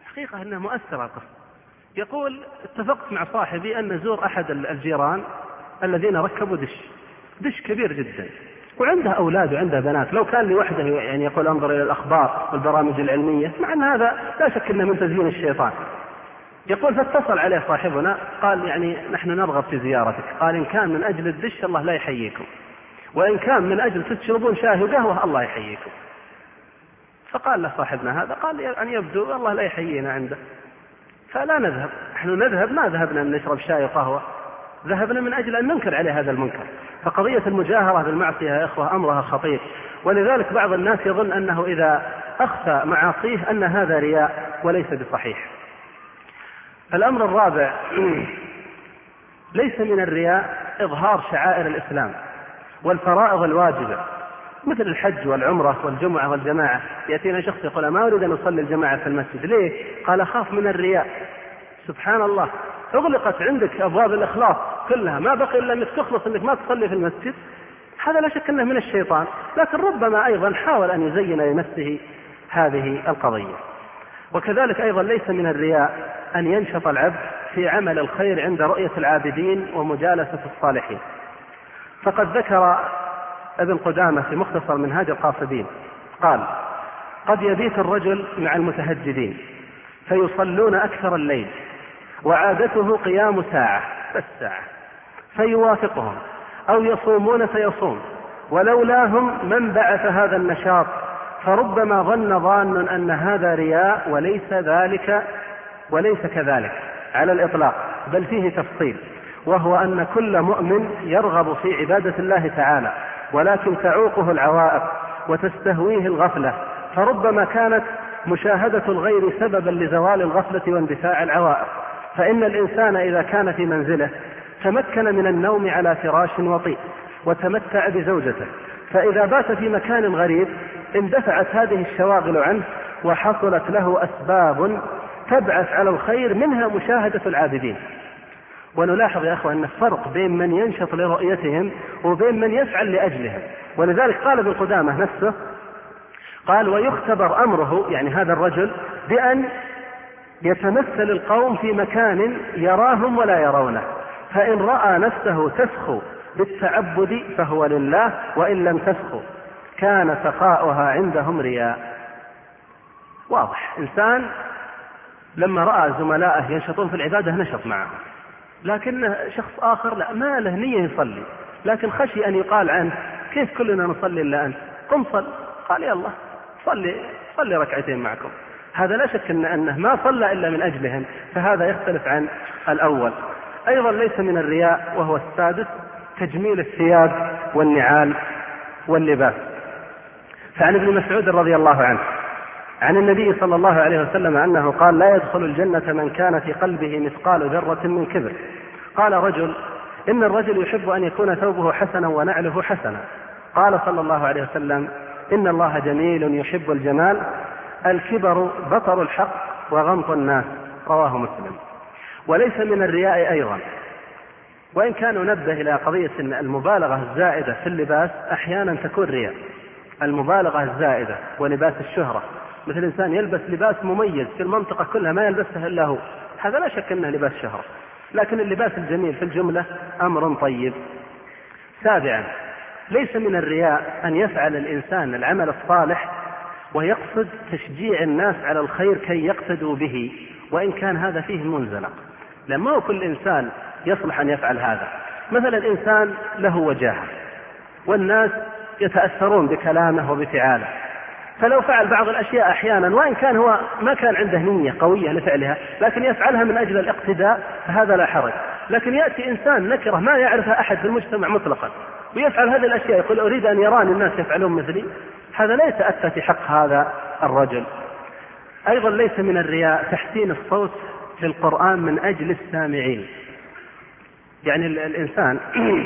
حقيقة أنها مؤثرة القصة. يقول اتفقت مع صاحبي أن نزور أحد الجيران الذين ركبوا دش كبير جدا، وعنده أولاد وعنده بنات. لو كان لوحده يعني يقول انظر إلى الأخبار والبرامج العلمية، مع أن هذا لا شك أنه من تزيين الشيطان. يقول فاتصل عليه صاحبنا قال يعني نحن نرغب في زيارتك. قال إن كان من أجل الدش الله لا يحييكم، وإن كان من أجل تشربون شاي وقهوة الله يحييكم. فقال له صاحبنا هذا قال يعني يبدو الله لا يحيينا عنده، فلا نذهب. نحن نذهب ما ذهبنا أن نشرب شاي وقهوة، ذهبنا من أجل أن ننكر عليه هذا المنكر. فقضية المجاهرة بالمعصية يا إخوة أمرها خطير، ولذلك بعض الناس يظن أنه إذا أخفى معاصيه أن هذا رياء وليس بصحيح. الأمر الرابع، ليس من الرياء إظهار شعائر الإسلام والفرائض الواجبة مثل الحج والعمرة والجمعة والجماعة. يأتينا شخص يقول ما أريد أن أصلي الجماعة في المسجد، ليه؟ قال أخاف من الرياء. سبحان الله، أغلقت عندك أبواب الإخلاص كلها، ما بقي إلا أنك تخلص أنك ما تصلي في المسجد. هذا لا شك أنه من الشيطان، لكن ربما أيضا حاول أن يزين لنفسه هذه القضية. وكذلك أيضا ليس من الرياء أن ينشط العبد في عمل الخير عند رؤية العابدين ومجالسة الصالحين. فقد ذكر ابن قدامة في مختصر منهاج القاصدين قال قد يبيت الرجل مع المتهجدين فيصلون أكثر الليل وعادته قيام ساعة بس ساعة فيوافقهم، أو يصومون فيصوم، ولولاهم من بعث هذا النشاط، فربما ظن ظان أن هذا رياء وليس كذلك على الإطلاق، بل فيه تفصيل، وهو أن كل مؤمن يرغب في عبادة الله تعالى، ولكن تعوقه العوائق وتستهويه الغفلة، فربما كانت مشاهدة الغير سببا لزوال الغفلة واندفاع العوائق. فإن الإنسان إذا كان في منزله تمكن من النوم على فراش وطيء وتمتع بزوجته، فإذا بات في مكان غريب اندفعت هذه الشواغل عنه وحصلت له أسباب تبعث على الخير، منها مشاهدة العابدين. ونلاحظ يا أخوة أن الفرق بين من ينشط لرؤيتهم وبين من يفعل لأجلهم. ولذلك قال ابن قدامة نفسه قال ويختبر أمره، يعني هذا الرجل، بأن يتمثل القوم في مكان يراهم ولا يرونه، فإن رأى نفسه تسخو بالتعبد فهو لله، وإن لم تسخو كان سخاؤها عندهم رياء. واضح، إنسان لما رأى زملائه ينشطون في العبادة نشط معه، لكن شخص آخر لا، ما له نية يصلي، لكن خشي أن يقال عنه كيف كلنا نصلي إلا أنت، قم صل. قال يلا صلي ركعتين معكم. هذا لا شك أنه ما صلى إلا من أجلهم، فهذا يختلف عن الأول. أيضا ليس من الرياء، وهو السادس، تجميل الثياب والنعال واللباس. فعن ابن مسعود رضي الله عنه عن النبي صلى الله عليه وسلم أنه قال لا يدخل الجنة من كان في قلبه مثقال ذرة من كبر. قال رجل إن الرجل يحب أن يكون ثوبه حسنا ونعله حسنا. قال صلى الله عليه وسلم إن الله جميل يحب الجمال، الكبر بطر الحق وغمط الناس. رواه مسلم. وليس من الرياء أيضا، وإن كان ننبه إلى قضية أن المبالغة الزائدة في اللباس أحيانا تكون رياء. المبالغة الزائدة ولباس الشهرة، مثل إنسان يلبس لباس مميز في المنطقة كلها ما يلبسه إلا هو، هذا لا شك أنه لباس شهرة، لكن اللباس الجميل في الجملة أمر طيب. سابعا، ليس من الرياء أن يفعل الإنسان العمل الصالح ويقصد تشجيع الناس على الخير كي يقتدوا به، وإن كان هذا فيه منزلق، لما هو كل إنسان يصلح أن يفعل هذا. مثلا إنسان له وجاهة والناس يتأثرون بكلامه وبفعاله، فلو فعل بعض الأشياء أحيانا وإن كان هو ما كان عنده نية قوية لفعلها، لكن يفعلها من أجل الاقتداء، فهذا لا حرج. لكن يأتي إنسان نكرة ما يعرفها أحد في المجتمع مطلقا ويفعل هذه الأشياء، يقول أريد أن يراني الناس يفعلون مثلي، هذا لا يتأتى في حق هذا الرجل. أيضا ليس من الرياء تحسين الصوت للقرآن من أجل السامعين. يعني الإنسان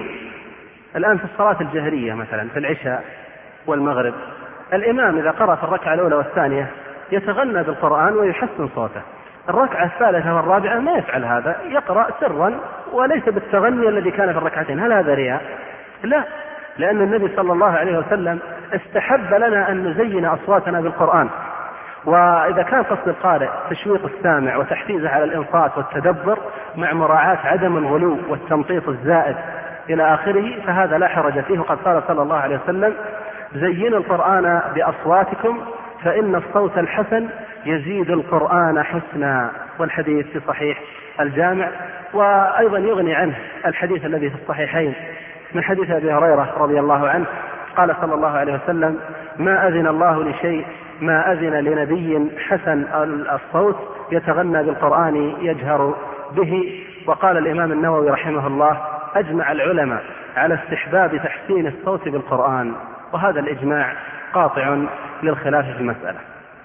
الآن في الصلاة الجهرية مثلا في العشاء والمغرب، الإمام إذا قرأ في الركعة الأولى والثانية يتغنى بالقرآن ويحسن صوته، الركعة الثالثة والرابعة ما يفعل هذا، يقرأ سرا وليس بالتغني الذي كان في الركعتين. هل هذا رياء؟ لا، لأن النبي صلى الله عليه وسلم استحب لنا أن نزين أصواتنا بالقرآن، وإذا كان قصد القارئ تشويق السامع وتحفيزه على الإنصات والتدبر مع مراعاة عدم الغلو والتمطيط الزائد إلى آخره فهذا لا حرج فيه. وقد قال صلى الله عليه وسلم: زينوا القرآن بأصواتكم فإن الصوت الحسن يزيد القرآن حسنا. والحديث في صحيح الجامع. وأيضا يغني عنه الحديث الذي في الصحيحين من حديث أبي هريرة رضي الله عنه قال صلى الله عليه وسلم: ما أذن الله لشيء ما أذن لنبي حسن الصوت يتغنى بالقرآن يجهر به. وقال الإمام النووي رحمه الله: أجمع العلماء على استحباب تحسين الصوت بالقرآن، وهذا الإجماع قاطع للخلاف في المسألة.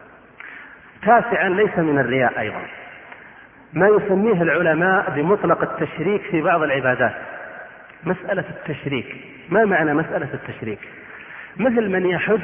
تاسعا ليس من الرياء أيضا ما يسميه العلماء بمطلق التشريك في بعض العبادات. مسألة التشريك، ما معنى مسألة التشريك؟ مثل من يحج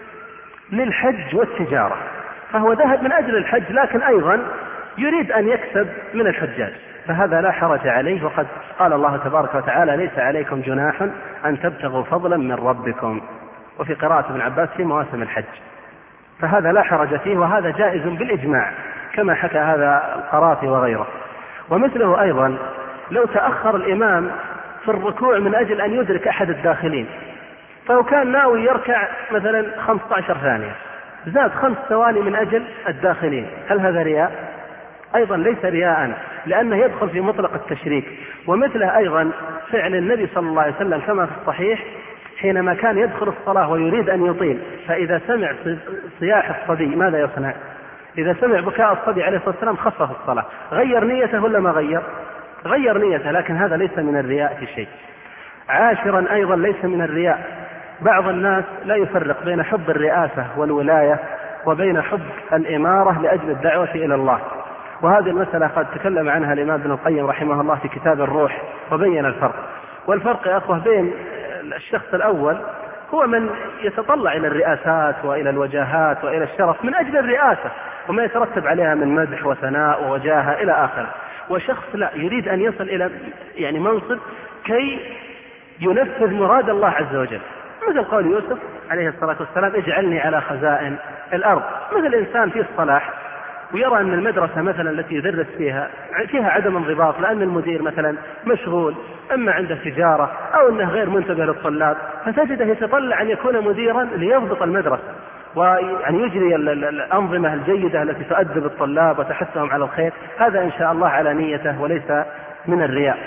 للحج والتجارة، فهو ذهب من أجل الحج لكن أيضا يريد أن يكسب من الحجاج، فهذا لا حرج عليه. وقد قال الله تبارك وتعالى: ليس عليكم جناح أن تبتغوا فضلا من ربكم. وفي قراءة ابن عباس: في مواسم الحج، فهذا لا حرج فيه، وهذا جائز بالإجماع كما حكى هذا القرافي وغيره. ومثله أيضا لو تأخر الإمام في الركوع من أجل أن يدرك أحد الداخلين، فهو كان ناوي يركع مثلا 15 ثانية، زاد 5 ثواني من أجل الداخلين، هل هذا رياء؟ أيضا ليس رياء، لأنه يدخل في مطلق التشريك. ومثله أيضا فعل النبي صلى الله عليه وسلم كما في الصحيح حينما كان يدخل الصلاة ويريد أن يطيل، فإذا سمع صياح الصبي ماذا يصنع؟ إذا سمع بكاء الصبي عليه الصلاة والسلام خفف الصلاة. غير نيته ولا ما غير؟ غير نيته، لكن هذا ليس من الرياء في شيء. عاشرا أيضا ليس من الرياء بعض الناس لا يفرق بين حب الرئاسة والولاية وبين حب الإمارة لأجل الدعوة إلى الله، وهذه المسألة قد تكلم عنها الإمام ابن القيم رحمه الله في كتاب الروح وبين الفرق. والفرق يا أخوة بين الشخص الأول هو من يتطلع إلى الرئاسات وإلى الوجاهات وإلى الشرف من أجل الرئاسة وما يترتب عليها من مدح وثناء ووجاهة إلى آخره، وشخص لا يريد أن يصل إلى منصب كي ينفذ مراد الله عز وجل، مثل قول يوسف عليه الصلاة والسلام: اجعلني على خزائن الأرض. مثل إنسان فيه الصلاح ويرى أن المدرسة مثلا التي يدرس فيها عدم انضباط، لأن المدير مثلا مشغول، أما عنده تجارة أو أنه غير منتبه للطلاب، فتجده يتطلع أن يكون مديرا ليضبط المدرسة وأن يجري الأنظمة الجيدة التي تؤدب الطلاب وتحثهم على الخير. هذا إن شاء الله على نيته وليس من الرياء.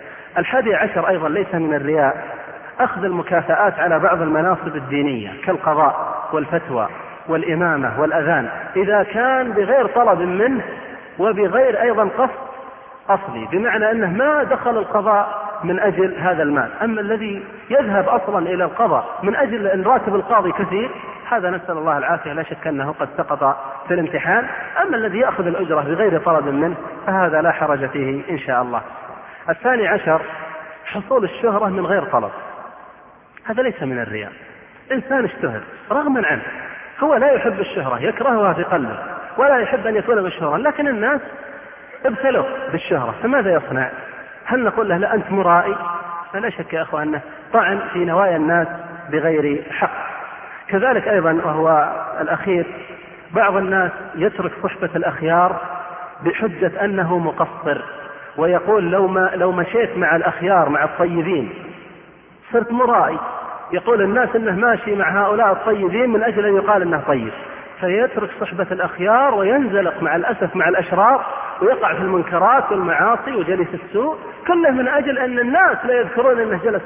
11 أيضا ليس من الرياء أخذ المكافآت على بعض المناصب الدينية كالقضاء والفتوى والإمامة والأذان، إذا كان بغير طلب منه وبغير أيضا قصد أصلي، بمعنى أنه ما دخل القضاء من أجل هذا المال. أما الذي يذهب أصلا إلى القضاء من أجل أن راتب القاضي كثير، هذا نسأل الله العافية لا شك أنه قد سقط في الامتحان. أما الذي يأخذ الأجرة بغير طلب منه فهذا لا حرج فيه إن شاء الله. 12 حصول الشهرة من غير طلب، هذا ليس من الرياء. إنسان اشتهر رغما عنه، هو لا يحب الشهرة، يكرهها في قلبه ولا يحب أن يكون مشهورا، لكن الناس ابتلوا بالشهرة، فماذا يصنع؟ هل نقول له لا أنت مرائي؟ فلا شك يا أخوة أنه طعن في نوايا الناس بغير حق. كذلك أيضا وهو الأخير بعض الناس يترك صحبة الأخيار بحجة أنه مقصر، ويقول لو مشيت مع الأخيار مع الطيبين صرت مرائي، يقول الناس أنه ماشي مع هؤلاء الطيبين من أجل أن يقال أنه طيب، فيترك صحبة الأخيار وينزلق مع الأسف مع الأشرار ويقع في المنكرات والمعاصي وجلس السوء، كله من أجل أن الناس لا يذكرون أنه جلس.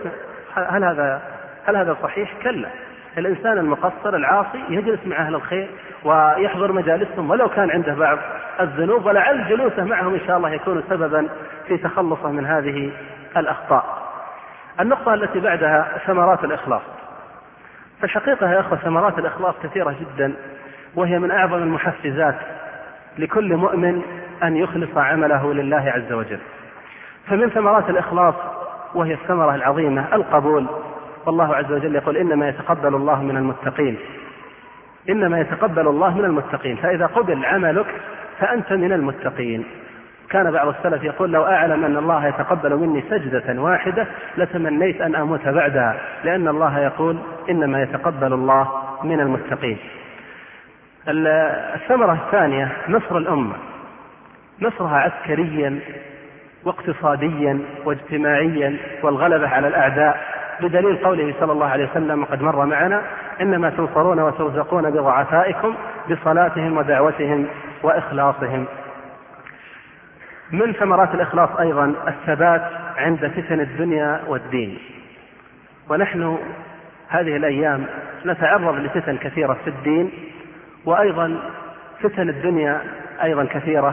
هل هذا صحيح؟ كلا. الإنسان المقصر العاصي يجلس مع أهل الخير ويحضر مجالسهم ولو كان عنده بعض الذنوب، ولعل جلوسه معهم إن شاء الله يكون سببا في تخلصه من هذه الأخطاء. النقطة التي بعدها ثمرات الإخلاص. في الحقيقة يا أخوة ثمرات الإخلاص كثيرة جدا، وهي من أعظم المحفزات لكل مؤمن أن يخلص عمله لله عز وجل. فمن ثمرات الإخلاص وهي الثمرة العظيمة القبول، والله عز وجل يقول: إنما يتقبل الله من المتقين، إنما يتقبل الله من المتقين، فإذا قبل عملك فأنت من المتقين. كان بعض السلف يقول: لو أعلم أن الله يتقبل مني سجدة واحدة لتمنيت أن أموت بعدها، لأن الله يقول: إنما يتقبل الله من المتقين. الثمرة الثانية نصر الأمة، نصرها عسكريا واقتصاديا واجتماعيا والغلبة على الأعداء، بدليل قوله صلى الله عليه وسلم وقد مر معنا: إنما تنصرون وترزقون بضعفائكم بصلاتهم ودعوتهم وإخلاصهم. من ثمرات الإخلاص أيضا الثبات عند فتن الدنيا والدين، ونحن هذه الأيام نتعرض لفتن كثيرة في الدين، وأيضا فتن الدنيا أيضا كثيرة،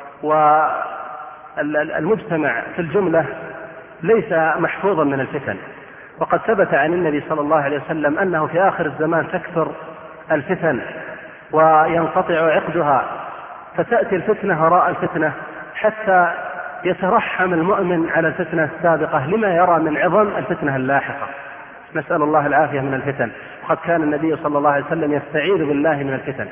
والمجتمع في الجملة ليس محفوظا من الفتن. وقد ثبت عن النبي صلى الله عليه وسلم أنه في آخر الزمان تكثر الفتن وينقطع عقدها، فتأتي الفتنة وراء الفتنة حتى يترحم المؤمن على الفتنة السابقة لما يرى من عظم الفتنة اللاحقة. نسأل الله العافية من الفتن. وقد كان النبي صلى الله عليه وسلم يستعيذ بالله من الفتن.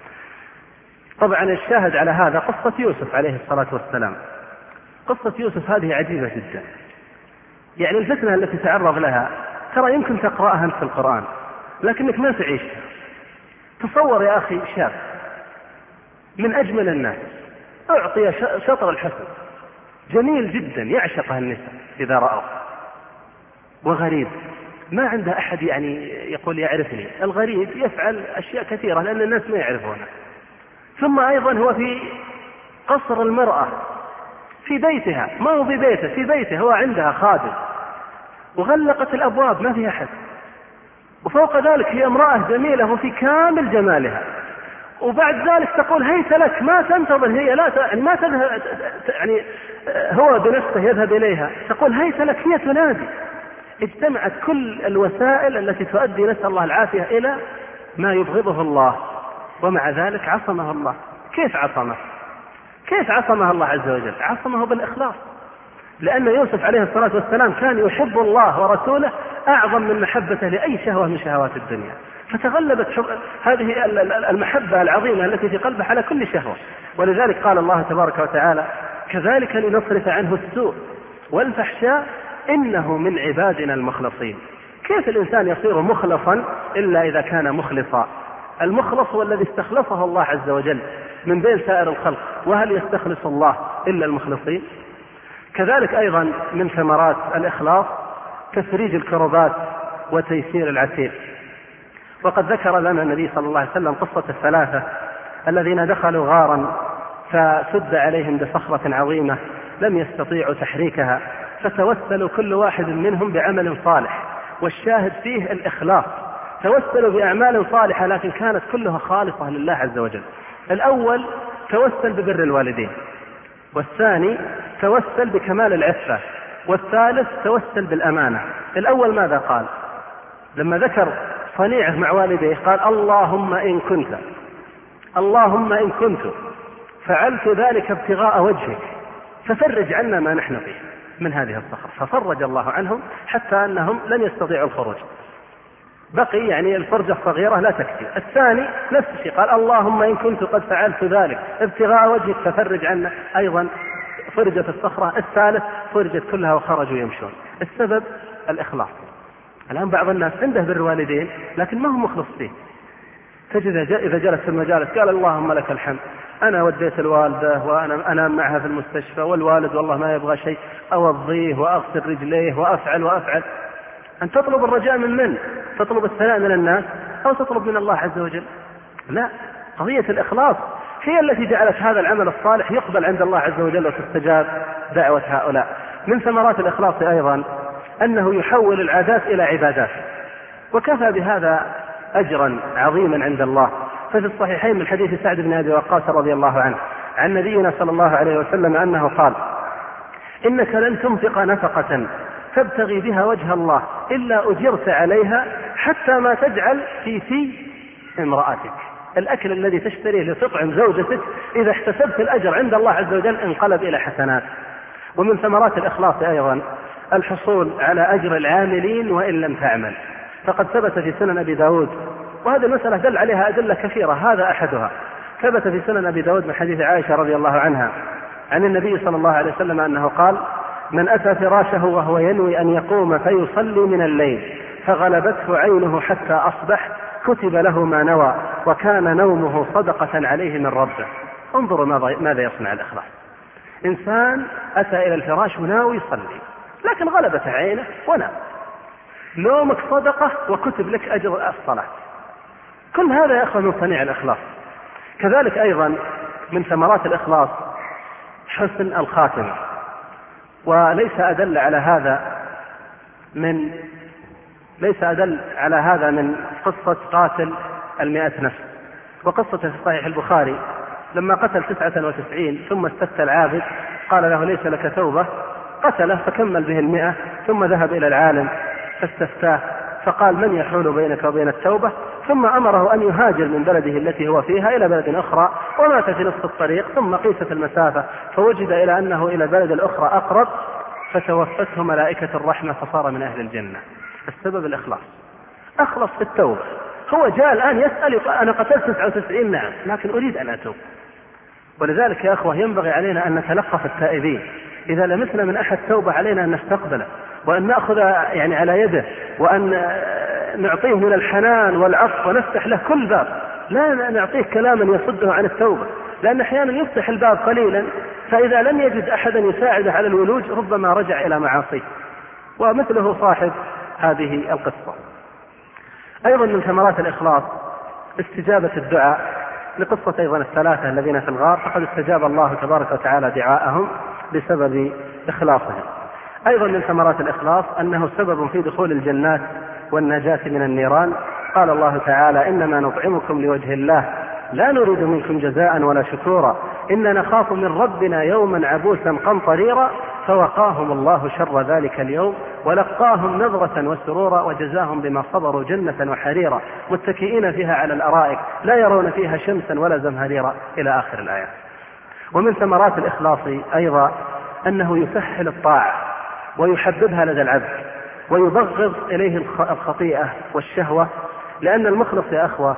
طبعا الشاهد على هذا قصة يوسف عليه الصلاة والسلام. قصة يوسف هذه عجيبة جدا، يعني الفتنة التي تعرض لها ترى يمكن تقرأها أنت في القرآن لكنك ما تعيشها. تصور يا أخي شاب من أجمل الناس، أعطي شطر الحسن، جميل جدا يعشقها النساء إذا رأوا، وغريب ما عنده أحد يعني يقول يعرفني. الغريب يفعل أشياء كثيرة لأن الناس ما يعرفونها. ثم أيضا هو في قصر المرأة في بيتها، ما هو في بيته، في بيته هو عندها خادم وغلقت الأبواب ما في أحد، وفوق ذلك هي امرأة جميلة وفي كامل جمالها، وبعد ذلك تقول هيت لك، ما تنتظر هي، لا ما تذهب يعني هو بنفسه يذهب إليها، تقول هيت لك، هي تنادي. اجتمعت كل الوسائل التي تؤدي نسأل الله العافية إلى ما يبغضه الله، ومع ذلك عصمه الله. كيف عصمه؟ كيف عصمه الله عز وجل؟ عصمه بالإخلاص، لأن يوسف عليه الصلاة والسلام كان يحب الله ورسوله أعظم من محبته لأي شهوة من شهوات الدنيا، فتغلبت هذه المحبة العظيمة التي في قلبه على كل شهوة. ولذلك قال الله تبارك وتعالى: كذلك لنصرف عنه السوء والفحشاء إنه من عبادنا المخلصين. كيف الإنسان يصير مخلصا إلا إذا كان مخلصا؟ المخلص هو الذي استخلصه الله عز وجل من بين سائر الخلق، وهل يستخلص الله إلا المخلصين؟ كذلك أيضا من ثمرات الإخلاص تفريج الكربات وتيسير العسير. وقد ذكر لنا النبي صلى الله عليه وسلم قصة الثلاثة الذين دخلوا غارا فسد عليهم بصخرة عظيمة لم يستطيعوا تحريكها، فتوسلوا كل واحد منهم بعمل صالح، والشاهد فيه الإخلاص. توسلوا بأعمال صالحة لكن كانت كلها خالصة لله عز وجل. الأول توسل ببر الوالدين، والثاني توسل بكمال العفة، والثالث توسل بالأمانة. الأول ماذا قال لما ذكر صنيعه مع والديه؟ قال: اللهم إن كنت فعلت ذلك ابتغاء وجهك ففرج عنا ما نحن فيه من هذه الصخرة. ففرج الله عنهم حتى أنهم لن يستطيعوا الخروج، بقي يعني الفرجة الصغيرة لا تكفي. الثاني نفس الشيء، قال: اللهم إن كنت قد فعلت ذلك ابتغاء وجهك ففرج عنا، أيضا فرجت الصخرة. الثالث فرجت كلها وخرجوا يمشون. السبب الإخلاص. الآن بعض الناس عنده بر الوالدين لكن ما هو مخلص فيه، تجد إذا جلس في المجالس قال: اللهم لك الحمد، أنا وديت الوالدة وأنا أنام معها في المستشفى، والوالد والله ما يبغى شيء، أوضيه وأغسل رجليه وأفعل. أن تطلب الرجاء من تطلب الثناء من الناس أو تطلب من الله عز وجل؟ لا، قضية الإخلاص هي التي جعلت هذا العمل الصالح يقبل عند الله عز وجل وتستجاب دعوة هؤلاء. من ثمرات الإخلاص أيضا أنه يحول العادات إلى عبادات، وكفى بهذا أجرا عظيما عند الله. ففي الصحيحين من حديث سعد بن أبي وقاص رضي الله عنه عن نبينا صلى الله عليه وسلم أنه قال: إنك لن تنفق نفقة تبتغي بها وجه الله إلا أجرت عليها حتى ما تجعل في امرأتك. الأكل الذي تشتريه لتطعم زوجتك إذا احتسبت الأجر عند الله عز وجل انقلب إلى حسنات. ومن ثمرات الإخلاص أيضا الحصول على أجر العاملين وإن لم تعمل. فقد ثبت في سنن أبي داود، وهذه المسألة دل عليها أدلة كثيرة، هذا أحدها. ثبت في سنن أبي داود من حديث عائشة رضي الله عنها عن النبي صلى الله عليه وسلم أنه قال: من أتى فراشه وهو ينوي أن يقوم فيصلي من الليل فغلبته عينه حتى أصبح كتب له ما نوى وكان نومه صدقة عليه من ربه. انظروا ماذا يصنع الإخلاص. إنسان أتى إلى الفراش وناوي يصلي لكن غلبت عينه ونام، نومك صدقة وكتب لك أجر الصلاة. كل هذا يا أخوة من صنيع الإخلاص. كذلك أيضا من ثمرات الإخلاص حسن الخاتمة، وليس أدل على هذا من قصة قاتل 100 نفس. وقصة في صحيح البخاري لما قتل 99 ثم استفتى العابد قال له ليس لك توبة، قتله فكمل به 100 ثم ذهب إلى العالم فاستفتاه فقال من يحول بينك وبين التوبة، ثم أمره أن يهاجر من بلده التي هو فيها إلى بلد أخرى، ومات في نصف الطريق ثم قيست المسافة فوجد إلى أنه إلى البلد الأخرى أقرب فتوفته ملائكة الرحمة فصار من أهل الجنة. السبب الإخلاص، أخلص في التوبة. هو جاء الآن يسأل أنا قتلت 99 نعم لكن أريد أن أتوب. ولذلك يا أخوة ينبغي علينا أن نتلقف التائبين، إذا لمسنا من أحد توبة علينا أن نستقبله وأن نأخذ يعني على يده وأن نعطيه من الحنان والعفو ونفتح له كل باب، لا نعطيه كلاما يصده عن التوبة، لأن أحيانا يفتح الباب قليلا فإذا لم يجد أحدا يساعده على الولوج ربما رجع إلى معاصيه، ومثله صاحب هذه القصة. أيضا من ثمرات الإخلاص استجابة الدعاء، لقصة أيضا 3 الذين في الغار فقد استجاب الله تبارك وتعالى دعاءهم بسبب إخلاصهم. أيضا من ثمرات الإخلاص أنه سبب في دخول الجنات والنجاة من النيران. قال الله تعالى إنما نطعمكم لوجه الله لا نريد منكم جزاء ولا شكورا إنا نخاف من ربنا يوما عبوسا قمطريرا فوقاهم الله شر ذلك اليوم ولقاهم نظرة وسرورا وجزاهم بما صبروا جنة وحريرا متكئين فيها على الأرائك لا يرون فيها شمسا ولا زمهريرا إلى آخر الآيات. ومن ثمرات الإخلاص أيضا أنه يسهل الطاعة ويحببها لدى العبد ويبغض إليه الخطيئة والشهوة، لأن المخلص يا أخوة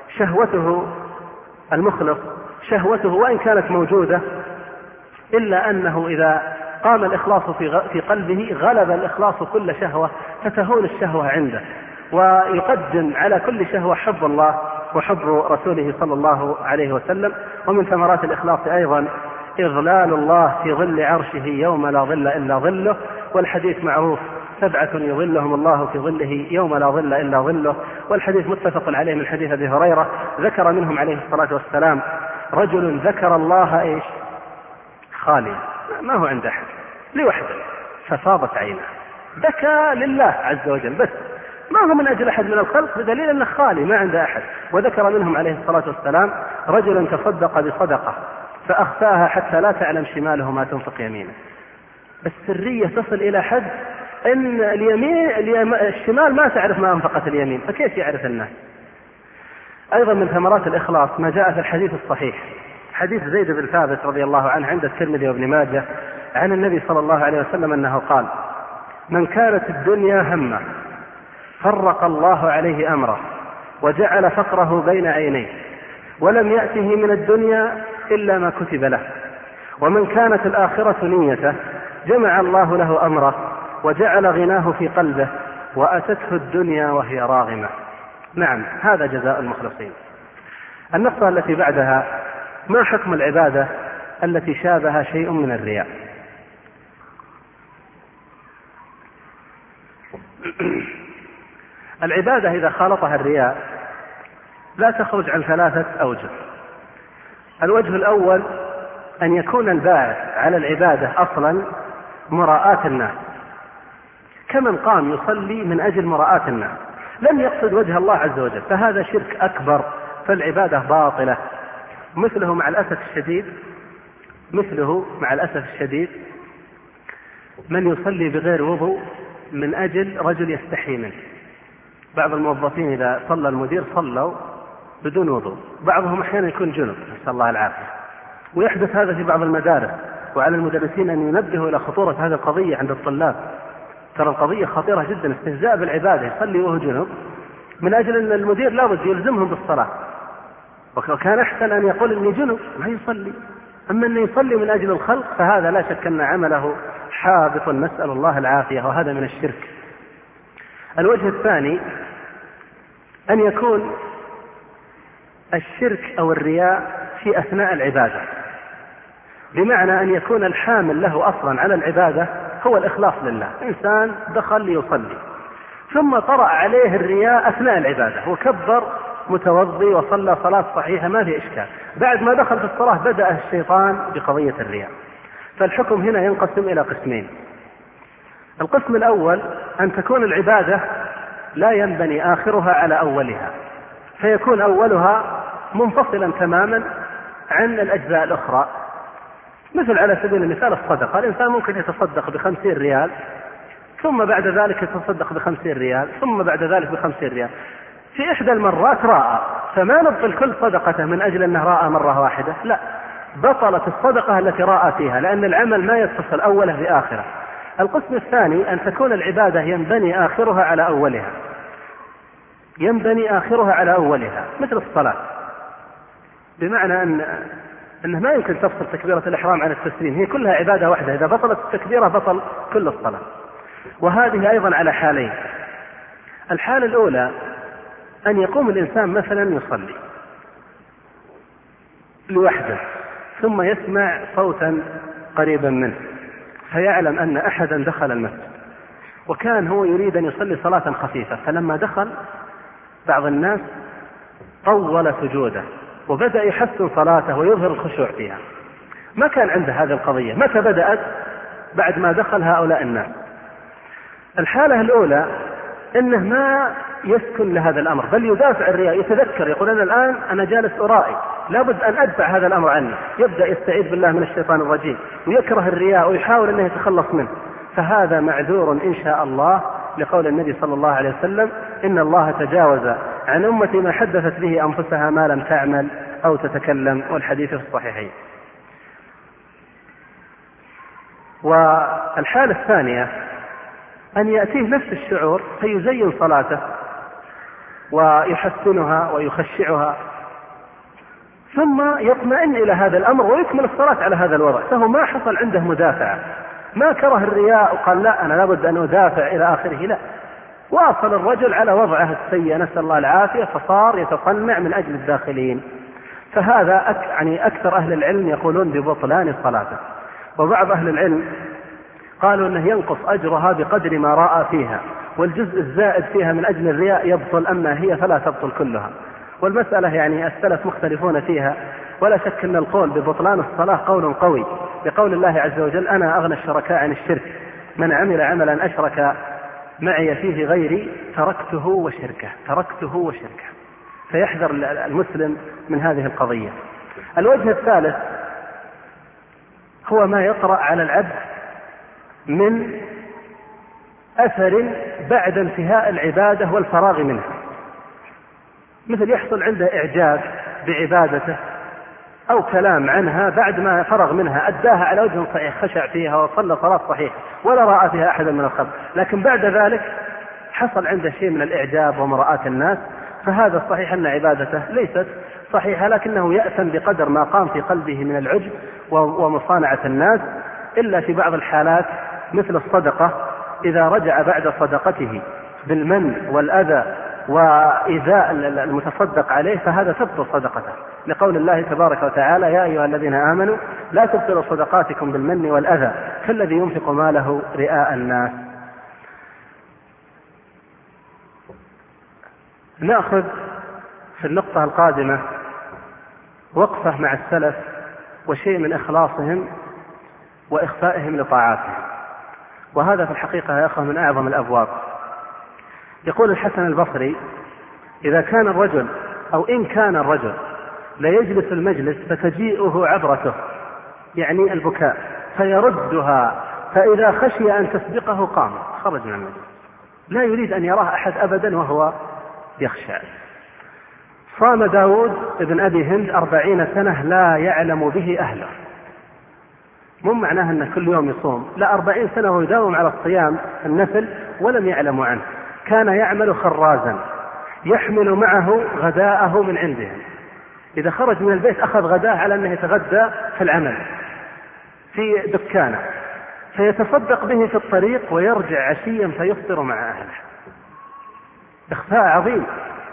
شهوته وإن كانت موجودة إلا أنه إذا قام الإخلاص في قلبه غلب الإخلاص كل شهوة فتهون الشهوة عنده، ويقدم على كل شهوة حب الله وحب رسوله صلى الله عليه وسلم. ومن ثمرات الإخلاص أيضا إظلال الله في ظل عرشه يوم لا ظل إلا ظله، والحديث معروف 7 يظلهم الله في ظله يوم لا ظل إلا ظله، والحديث متفق عليه من حديث أبي هريرة ذكر منهم عليه الصلاة والسلام رجل ذكر الله خاليا ما هو عند أحد لوحده ففاضت عينه، بكى لله عز وجل بس ما هو من أجل أحد من الخلق بدليل أنه خالي ما عند أحد. وذكر منهم عليه الصلاة والسلام رجل تصدق بصدقة فأخفاها حتى لا تعلم شماله ما تنفق يمينه. السرية تصل إلى حد أن الشمال ما تعرف ما أنفقت اليمين، فكيف يعرف الناس؟ أيضا من ثمرات الإخلاص ما جاء في الحديث الصحيح حديث زيد بن ثابت رضي الله عنه عند الترمذي وابن ماجه عن النبي صلى الله عليه وسلم أنه قال من كانت الدنيا همه فرق الله عليه أمره وجعل فقره بين عينيه ولم يأته من الدنيا إلا ما كتب له، ومن كانت الآخرة نيته جمع الله له أمره وجعل غناه في قلبه وأتته الدنيا وهي راغمة. نعم هذا جزاء المخلصين. النقطة التي بعدها ما حكم العبادة التي شابها شيء من الرياء؟ العبادة إذا خالطها الرياء لا تخرج عن 3 أوجه. الوجه الأول أن يكون الباعث على العبادة أصلا مراءة الناس، كمن قام يصلي من أجل مراءة الناس لم يقصد وجه الله عز وجل فهذا شرك أكبر فالعبادة باطلة. مثله مع الأسف الشديد من يصلي بغير وضوء من أجل رجل يستحي منه. بعض الموظفين إذا صلى المدير صلوا بدون وضوء، بعضهم أحيانا يكون جنب نسأل الله العافية، ويحدث هذا في بعض المدارس، وعلى المدرسين أن ينبهوا إلى خطورة هذه القضية عند الطلاب. ترى القضية خطيرة جدا، استهزاء بالعبادة، يصلي وهو جنب من أجل أن المدير لابد يلزمهم بالصلاة، وكان أحسن أن يقول إني جنب ما يصلي، أما أن يصلي من أجل الخلق فهذا لا شك أن عمله حابط نسأل الله العافية، وهذا من الشرك. الوجه الثاني أن يكون الشرك أو الرياء في أثناء العبادة، بمعنى أن يكون الحامل له أصلا على العبادة هو الإخلاص لله. إنسان دخل ليصلي ثم طرأ عليه الرياء أثناء العبادة وكبر متوضي وصلى صلاة صحيحة ما في إشكال، بعد ما دخل في الصلاة بدأ الشيطان بقضية الرياء. فالحكم هنا ينقسم إلى قسمين. القسم الأول أن تكون العبادة لا ينبني آخرها على أولها، فيكون أولها منفصلا تماما عن الأجزاء الأخرى، مثل على سبيل المثال الصدقة. الإنسان ممكن يتصدق ب50 ريال ثم بعد ذلك يتصدق ب50 ريال ثم بعد ذلك ب50 ريال، في إحدى المرات رأى، فما نبطل كل صدقته من أجل أنه رأى مرة واحدة، لا، بطلت الصدقة التي رأى فيها، لأن العمل ما يتصل أوله بآخره. القسم الثاني أن تكون العبادة ينبني آخرها على أولها، ينبني آخرها على أولها، مثل الصلاة، بمعنى أنه ما يمكن تفصل تكبيرة الإحرام عن التسليم، هي كلها عبادة واحدة، إذا بطلت التكبيرة بطل كل الصلاة. وهذه أيضا على حالين. الحالة الأولى أن يقوم الإنسان مثلا يصلي لوحده ثم يسمع صوتا قريبا منه فيعلم أن أحدا دخل المسجد، وكان هو يريد أن يصلي صلاة خفيفة، فلما دخل بعض الناس طول سجوده وبدأ يحسن صلاته ويظهر الخشوع فيها. ما كان عنده هذه القضية. متى بدأت؟ بعد ما دخل هؤلاء الناس. الحالة الأولى إنه ما يسكن لهذا الأمر، بل يدافع الرياء، يتذكر يقول الآن أنا جالس أرائي، لابد أن أدفع هذا الأمر عني، يبدأ يستعيذ بالله من الشيطان الرجيم ويكره الرياء ويحاول أنه يتخلص منه، فهذا معذور إن شاء الله، لقول النبي صلى الله عليه وسلم: إن الله تجاوز عن أمتي ما حدثت به أنفسها ما لم تعمل أو تتكلم، والحديث في الصحيحين. والحالة الثانية أن يأتيه نفس الشعور فيزين صلاته ويحسنها ويخشعها، ثم يطمئن إلى هذا الأمر ويكمل الصلاة على هذا الوضع، فهو ما حصل عنده مدافعة، ما كره الرياء وقال لا أنا لابد أن أدافع إلى آخره، لا، واصل الرجل على وضعه السيء نسأل الله العافية، فصار يتصنع من أجل الداخلين. فهذا يعني أكثر أهل العلم يقولون ببطلان صلاته، وبعض أهل العلم قالوا أنه ينقص أجرها بقدر ما رأى فيها، والجزء الزائد فيها من أجل الرياء يبطل، أما هي فلا تبطل كلها. والمسألة يعني السلف مختلفون فيها، ولا شك أن القول ببطلان الصلاة قول قوي، بقول الله عز وجل: أنا أغنى الشركاء عن الشرك، من عمل عملا أشرك معي فيه غيري تركته وشركه. فيحذر المسلم من هذه القضية. الوجه الثالث هو ما يطرأ على العبد من أثر بعد انتهاء العبادة والفراغ منها، مثل يحصل عنده إعجاب بعبادته أو كلام عنها بعد ما فرغ منها، أداها على وجه صحيح، خشع فيها وصلى صلاة صحيحة ولا رأى فيها أحدا من الخلق، لكن بعد ذلك حصل عنده شيء من الإعجاب ومراءة الناس، فهذا صحيح أن عبادته ليست صحيحة، لكنه يأثم بقدر ما قام في قلبه من العجب ومصانعة الناس، إلا في بعض الحالات مثل الصدقة، إذا رجع بعد صدقته بالمن والأذى وإيذاء المتصدق عليه فهذا تبطل صدقته، لقول الله تبارك وتعالى: يا أيها الذين آمنوا لا تبطلوا صدقاتكم بالمن والأذى كالذي ينفق ماله رئاء الناس. نأخذ في النقطة القادمة وقفة مع السلف وشيء من إخلاصهم وإخفائهم لطاعاتهم، وهذا في الحقيقة يا أخوة من أعظم الأبواب. يقول الحسن البصري: إذا كان الرجل أو إن كان الرجل لا يجلس المجلس فتجيئه عبرته، يعني البكاء، فيردها، فإذا خشي أن تسبقه قام خرج من المجلس، لا يريد أن يراه أحد أبدا وهو يخشى. صام داود ابن أبي هند 40 سنة لا يعلم به أهله، مو معناه أنه كل يوم يصوم، لا، 40 سنة وهو يداوم على الصيام النفل ولم يعلموا عنه. كان يعمل خرازا يحمل معه غداءه من عندهم، إذا خرج من البيت أخذ غداء على أنه يتغدى في العمل في دكانه، فيتصدق به في الطريق ويرجع عشيا فيفطر مع أهله. إخفاء عظيم.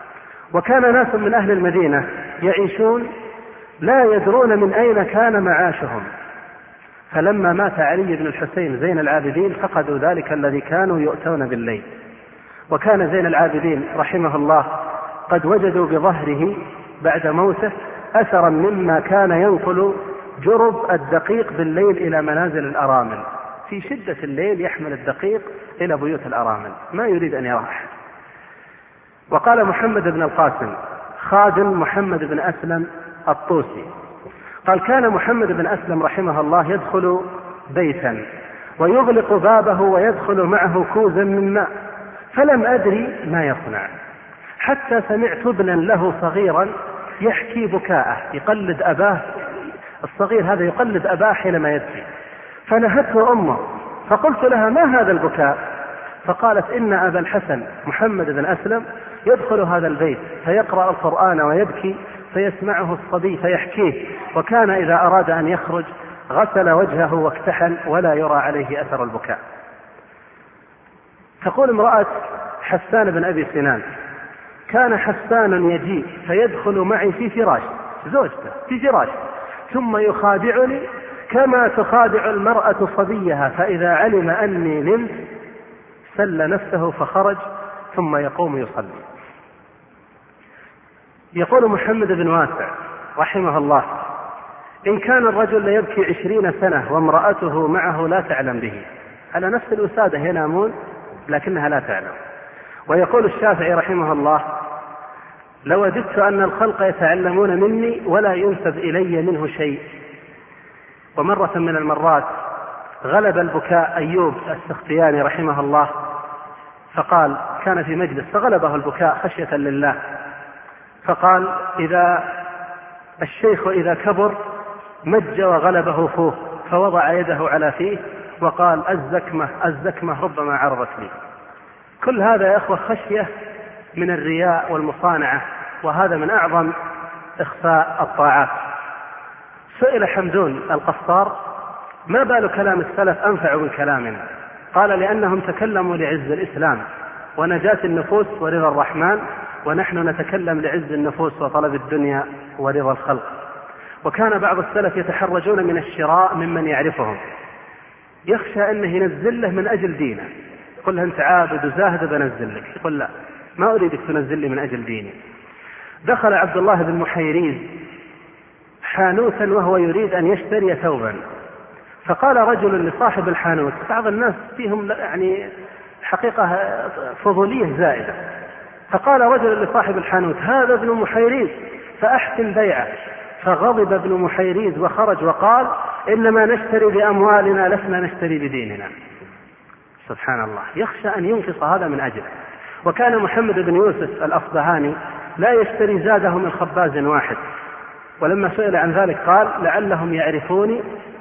وكان ناس من أهل المدينة يعيشون لا يدرون من أين كان معاشهم، فلما مات علي بن الحسين زين العابدين فقدوا ذلك الذي كانوا يؤتون بالليل. وكان زين العابدين رحمه الله قد وجدوا بظهره بعد موته أثرا مما كان ينقل جرب الدقيق بالليل إلى منازل الأرامل، في شدة الليل يحمل الدقيق إلى بيوت الأرامل ما يريد أن يراح. وقال محمد بن القاسم خادم محمد بن أسلم الطوسي قال كان محمد بن أسلم رحمه الله يدخل بيتا ويغلق بابه ويدخل معه كوزا من ماء، فلم أدري ما يصنع حتى سمعت ابنا له صغيرا يحكي بكاءه، يقلد أباه الصغير هذا يقلد أباه حينما يبكي، فنهته أمه فقلت لها ما هذا البكاء؟ فقالت إن أبا الحسن محمد بن أسلم يدخل هذا البيت فيقرأ القرآن ويبكي فيسمعه الصبي فيحكيه، وكان إذا أراد أن يخرج غسل وجهه واكتحل ولا يرى عليه أثر البكاء. تقول امرأة حسان بن أبي سنان كان حسان يجيء فيدخل معي في فراش زوجته في فراش ثم يخادعني كما تخادع المرأة صبيها، فإذا علم أني نمت سل نفسه فخرج ثم يقوم يصلي. يقول محمد بن واسع رحمه الله إن كان الرجل ليبكي 20 سنة وامرأته معه لا تعلم به، على نفس الوسادة ينامون لكنها لا تعلم. ويقول الشافعي رحمه الله لوددت أن الخلق يتعلمون مني ولا ينسب إلي منه شيء. ومرة من المرات غلب البكاء أيوب السختياني رحمه الله، فقال كان في مجلس فغلبه البكاء خشية لله، فقال إذا الشيخ إذا كبر مج وغلبه فوه، فوضع يده على فيه وقال الزكمة ربما عرضت لي. كل هذا يا أخوة خشية من الرياء والمصانعة، وهذا من أعظم إخفاء الطاعات. سئل حمدون القصار ما بال كلام السلف أنفع من كلامنا؟ قال لأنهم تكلموا لعز الإسلام ونجاة النفوس ورضا الرحمن، ونحن نتكلم لعز النفوس وطلب الدنيا ورضا الخلق. وكان بعض السلف يتحرجون من الشراء ممن يعرفهم، يخشى أنه ينزل له من أجل دينه، يقول له أنت عابد وزاهد بنزل لك، يقول لا ما أريدك تنزل لي من أجل ديني. دخل عبد الله بن محيريز حانوتا وهو يريد أن يشتري ثوبا، فقال رجل لصاحب الحانوت، بعض الناس فيهم يعني حقيقة فضولية زائدة، فقال رجل لصاحب الحانوت هذا ابن محيريز فأحسن بيعه، فغضب ابن محيريز وخرج وقال إنما نشتري بأموالنا لسنا نشتري بديننا. سبحان الله، يخشى أن ينقص هذا من أجله. وكان محمد بن يوسف الأصبهاني لا يشتري زاده من خباز واحد، ولما سئل عن ذلك قال لعلهم يعرفوني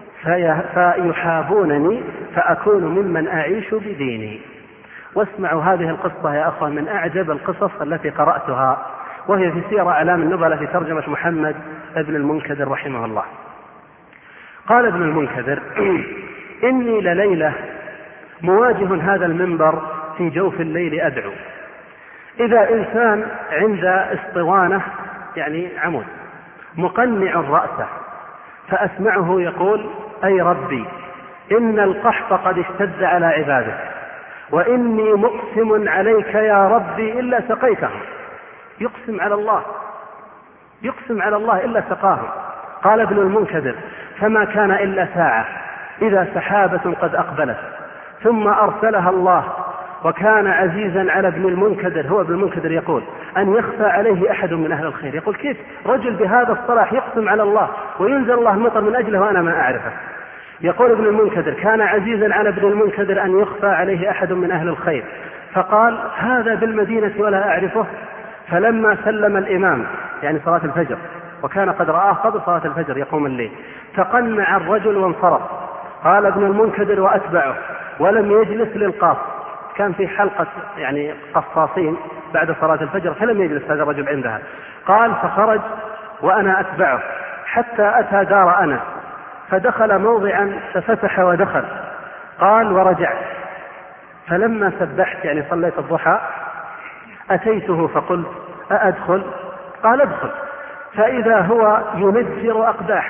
فيحابونني فأكون ممن أعيش بديني. واسمعوا هذه القصة يا أخوة من أعجب القصص التي قرأتها، وهي في سير أعلام النبلة في ترجمة محمد ابن المنكدر رحمه الله. قال ابن المنكدر إني لليلة مواجه هذا المنبر في جوف الليل أدعو، إذا إنسان عند اسطوانة يعني عمود مقنع رأسه، فأسمعه يقول أي ربي إن القحط قد اشتد على عبادك، وإني مقسم عليك يا ربي إلا سقيتهم. يقسم على الله إلا سقاهم. قال ابن المنكدر فما كان إلا ساعة إذا سحابة قد أقبلت ثم أرسلها الله، وكان عزيزا على ابن المنكدر، هو ابن المنكدر يقول أن يخفى عليه أحد من أهل الخير. يقول كيف رجل بهذا الصلاح يقسم على الله وينزل الله المطر من أجله وأنا ما أعرفه. يقول ابن المنكدر كان عزيزا على ابن المنكدر أن يخفى عليه أحد من أهل الخير، فقال هذا بالمدينة ولا أعرفه. فلما سلم الإمام يعني صلاة الفجر، وكان قد رآه قبل صلاة الفجر يقوم الليل، تقنع الرجل وانصرف. قال ابن المنكدر وأتبعه ولم يجلس للقاص، كان في حلقة يعني قصاصين بعد صلاة الفجر فلم يجلس هذا الرجل عندها. قال فخرج وأنا أتبعه حتى أتى دار أنس، فدخل موضعا ففتح ودخل. قال ورجعت، فلما سبحت يعني صليت الضحى أتيته فقلت أأدخل؟ قال ادخل. فإذا هو ينجر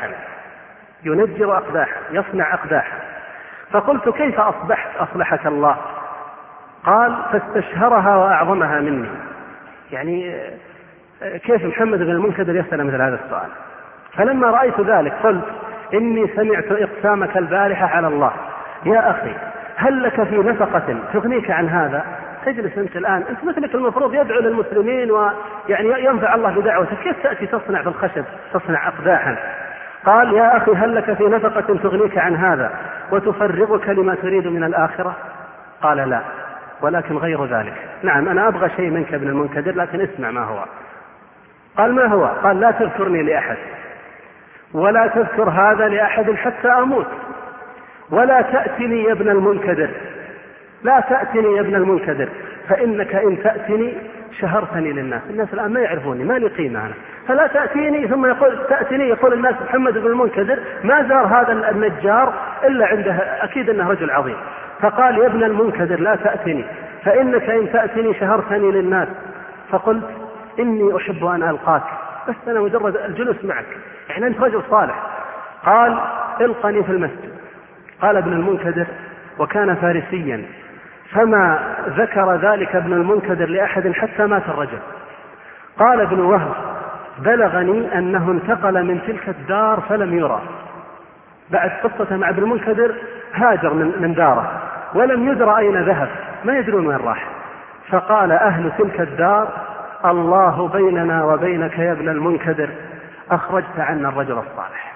أقداحا يصنع أقداحا. فقلت كيف أصبحت أصلحك الله؟ قال فاستشهرها وأعظمها مني. يعني كيف محمد بن المنكدر يسأل مثل هذا السؤال؟ فلما رأيت ذلك قلت إني سمعت إقسامك البارحة على الله. يا أخي هل لك في نفقة تغنيك عن هذا؟ تجلس أنت الآن، أنت مثلك المفروض يدعو للمسلمين ويعني ينفع الله بدعوتك، كيف تأتي تصنع بالخشب، تصنع أقداحا؟ قال يا أخي هل لك في نفقة تغنيك عن هذا وتفرغك لما تريد من الآخرة؟ قال لا، ولكن غير ذلك. نعم أنا أبغى شيء منك ابن المنكدر، لكن اسمع ما هو. قال ما هو؟ قال لا تذكرني لأحد، ولا تذكر هذا لأحد حتى أموت، ولا تأتني يا ابن المنكدر، لا تأتني يا ابن المنكدر، فإنك إن تأتني شهرتني للناس. الناس الآن ما يعرفوني، ما لي قيمة أنا، فلا تأتيني. ثم تأتيني يقول الناس محمد بن المنكدر ما زار هذا النجار إلا عنده أكيد أنه رجل عظيم. فقال يا ابن المنكدر لا تأتني، فإنك إن تأتني شهرتني للناس. فقلت إني أحب أن ألقاك، بس أنا مجرد الجلوس معك، يعني أنت رجل صالح. قال القني في المسجد. قال ابن المنكدر وكان فارسيا، فما ذكر ذلك ابن المنكدر لأحد حتى مات الرجل. قال ابن وهب بلغني أنه انتقل من تلك الدار فلم يرى. بعد قصة مع ابن المنكدر هاجر من داره ولم يدرى أين ذهب، ما يدرون وين راح. فقال أهل تلك الدار الله بيننا وبينك يا ابن المنكدر، أخرجت عنا الرجل الصالح.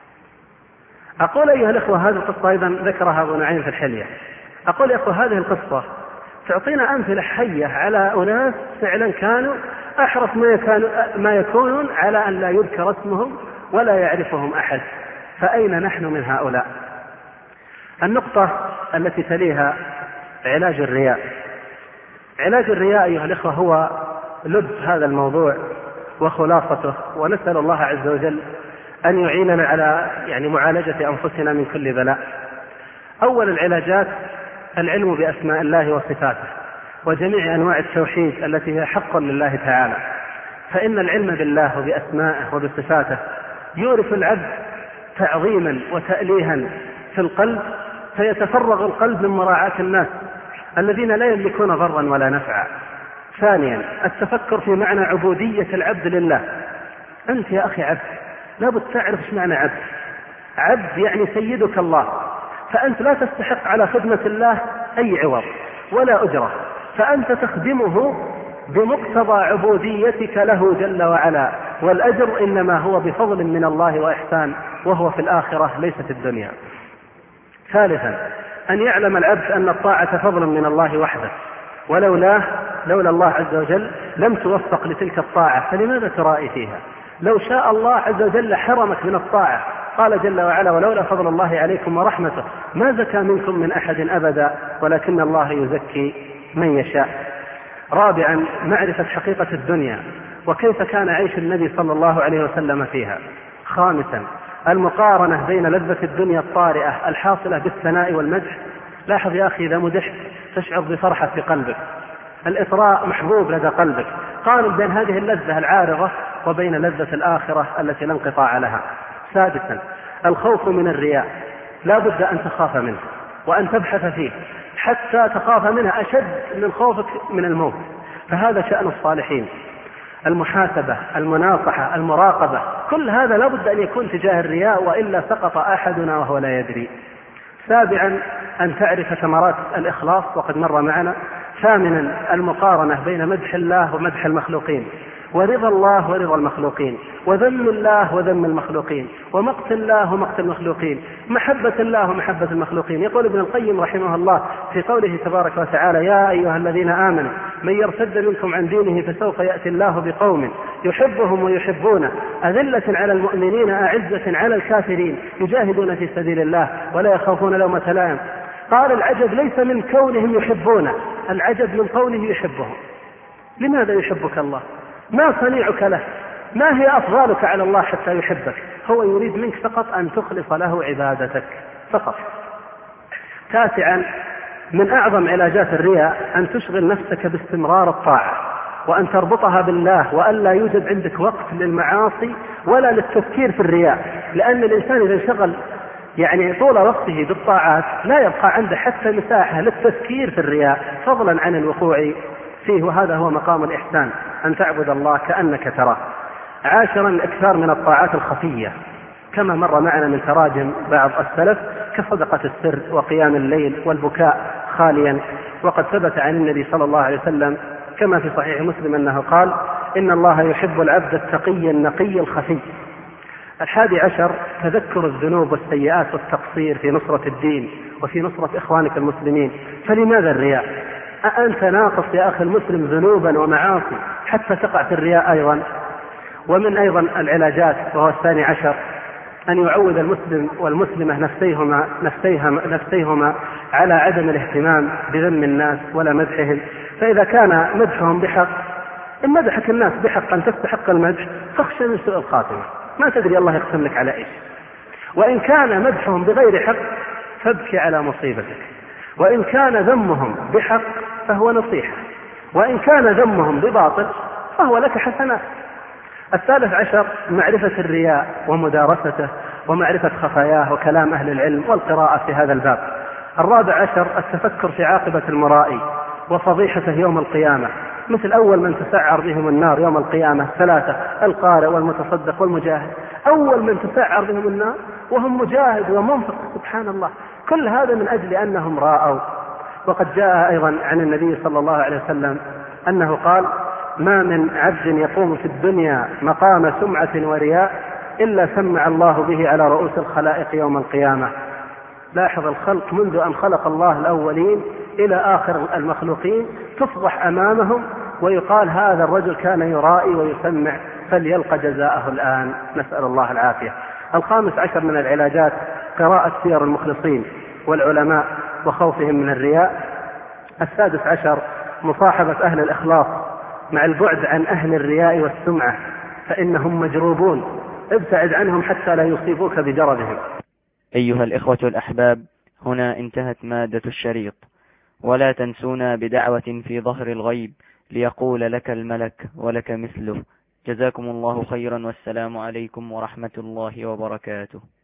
أقول أيها الأخوة هذه القصة أيضا ذكرها أبو نعيم في الحلية. أقول يا أخوة هذه القصة تعطينا أمثلة حية على أناس فعلا كانوا أحرص ما يكونون على أن لا يذكر اسمهم ولا يعرفهم أحد. فأين نحن من هؤلاء؟ النقطة التي تليها علاج الرياء. علاج الرياء أيها الأخوة هو لب هذا الموضوع وخلاصته، ونسأل الله عز وجل أن يعيننا على معالجة أنفسنا من كل بلاء. أول العلاجات العلم بأسماء الله وصفاته وجميع أنواع التوحيد التي هي حق لله تعالى. فإن العلم بالله وبأسمائه وبصفاته يورث العبد تعظيما وتأليها في القلب، فيتفرغ القلب من مراعاة الناس الذين لا يملكون ضرا ولا نفعا. ثانيا التفكر في معنى عبودية العبد لله. أنت يا أخي عبد، لابد تعرف ايش معنى عبد. عبد يعني سيدك الله، فأنت لا تستحق على خدمة الله أي عوض ولا أجرة، فأنت تخدمه بمقتضى عبوديتك له جل وعلا، والأجر إنما هو بفضل من الله وإحسان، وهو في الآخرة ليس في الدنيا. ثالثا أن يعلم العبد أن الطاعة فضل من الله وحده، لولا الله عز وجل لم توفق لتلك الطاعة، فلماذا ترائي فيها؟ لو شاء الله عز وجل حرمك من الطاعة. قال جل وعلا ولولا فضل الله عليكم ورحمته ما زكى منكم من أحد أبدا ولكن الله يزكي من يشاء. رابعا معرفة حقيقة الدنيا وكيف كان عيش النبي صلى الله عليه وسلم فيها. خامسا المقارنة بين لذة الدنيا الطارئة الحاصلة بالثناء والمدح. لاحظ يا أخي إذا مدحت تشعر بفرحة في قلبك، الإطراء محبوب لدى قلبك. قارن بين هذه اللذة العارضة وبين لذة الآخرة التي لا انقطاع لها. سادسا الخوف من الرياء، لا بد أن تخاف منه وأن تبحث فيه حتى تخاف منه أشد من خوفك من الموت، فهذا شأن الصالحين. المحاسبة، المناصحة، المراقبة، كل هذا لا بد أن يكون تجاه الرياء، وإلا سقط أحدنا وهو لا يدري. سابعا أن تعرف ثمرات الإخلاص وقد مر معنا. ثامنا المقارنة بين مدح الله ومدح المخلوقين، ورضا الله ورضا المخلوقين، وذم الله وذم المخلوقين، ومقت الله ومقت المخلوقين، محبة الله ومحبة المخلوقين. يقول ابن القيم رحمه الله في قوله تبارك وتعالى يا أيها الذين آمنوا من يرتد منكم عن دينه فسوف يأتي الله بقوم يحبهم ويحبونه أذلة على المؤمنين أعزة على الكافرين يجاهدون في سبيل الله ولا يخافون لومة لائم. قال العجب ليس من كونهم يحبونه، العجب من قوله يحبهم. لماذا يحبك الله؟ ما صنيعك له؟ ما هي أفضالك على الله حتى يحبك؟ هو يريد منك فقط أن تخلص له عبادتك فقط. تاسعا من أعظم علاجات الرياء أن تشغل نفسك باستمرار الطاعة وأن تربطها بالله، وأن لا يوجد عندك وقت للمعاصي ولا للتفكير في الرياء، لأن الإنسان إذا انشغل طول وقته بالطاعات لا يبقى عنده حتى مساحة للتفكير في الرياء فضلا عن الوقوع فيه، وهذا هو مقام الإحسان، أن تعبد الله كأنك تراه. 10 الإكثار من الطاعات الخفية، كما مر معنا من تراجم بعض السلف كصدقة السر وقيام الليل والبكاء خاليا. وقد ثبت عن النبي صلى الله عليه وسلم كما في صحيح مسلم أنه قال: إن الله يحب العبد التقي النقي الخفي. 11 تذكر الذنوب والسيئات والتقصير في نصرة الدين وفي نصرة إخوانك المسلمين. فلماذا الرياء؟ أأنت ناقص يا أخي المسلم ذنوبا ومعاصي حتى تقع في الرياء أيضا؟ ومن أيضا العلاجات وهو 12 أن يعود المسلم والمسلمة نفسيهما على عدم الاهتمام بذم الناس ولا مدحهم. فإذا كان مدحهم بحق، إن مدحك الناس بحق أن تستحق المدح فاخشى من سوء الخاتمة، ما تدري الله يقسم لك على إيش. وإن كان مدحهم بغير حق فابكي على مصيبتك، وإن كان ذمهم بحق فهو نصيحة، وإن كان ذمهم بباطل فهو لك حسنات. 13 معرفة الرياء ومدارسته ومعرفة خفاياه وكلام أهل العلم والقراءة في هذا الباب. 14 التفكر في عاقبة المرائي وفضيحته يوم القيامة، مثل أول من تسعر بهم النار يوم القيامة 3: القارئ والمتصدق والمجاهد. أول من تسعر بهم النار وهم مجاهد ومنفق، سبحان الله، كل هذا من أجل أنهم راءوا. وقد جاء أيضا عن النبي صلى الله عليه وسلم أنه قال: ما من عبد يقوم في الدنيا مقام سمعة ورياء إلا سمع الله به على رؤوس الخلائق يوم القيامة. لاحظ الخلق منذ أن خلق الله الأولين إلى آخر المخلوقين تفضح أمامهم ويقال هذا الرجل كان يرائي ويسمع فليلقى جزاءه الآن، نسأل الله العافية. 15 من العلاجات قراءة سير المخلصين والعلماء وخوفهم من الرياء. 16 مصاحبة أهل الإخلاص مع البعد عن أهل الرياء والسمعة فإنهم مجروبون، ابتعد عنهم حتى لا يصيبوك بجربهم. أيها الإخوة الأحباب، هنا انتهت مادة الشريط، ولا تنسونا بدعوة في ظهر الغيب ليقول لك الملك ولك مثله. جزاكم الله خيرا، والسلام عليكم ورحمة الله وبركاته.